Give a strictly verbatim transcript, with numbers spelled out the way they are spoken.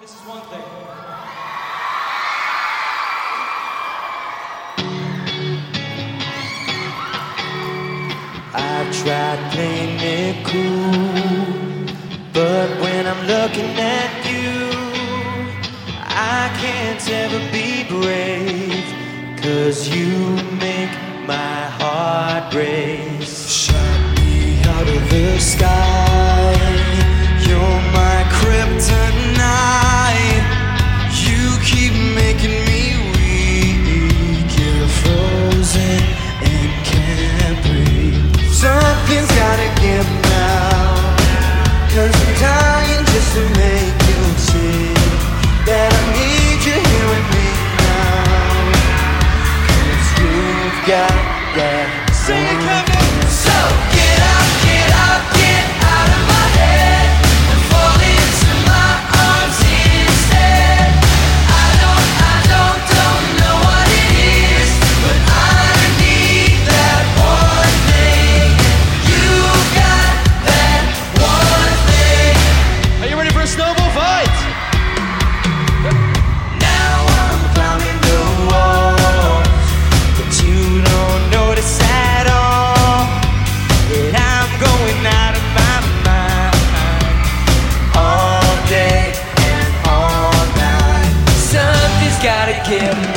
This is one thing. I've tried playing it cool, but when I'm looking at you, I can't ever be brave, 'cause you make my heart race. Shot me out of the sky, you're my kryptonite. You keep making me weak, you're frozen and can't breathe. Something's gotta give now, 'cause I'm dying just to make you see that I need you here with me now. 'Cause you've got that Sing it, one. Kevin! So get up, get up, get out of my head and fall into my arms instead. I don't, I don't, don't know what it is, but I need that one thing. You've got that one thing. Are you ready for a snowball fight? Now I'm climbing the walls, but you don't notice at all that I'm going out of my mind all day and all night. Something's gotta give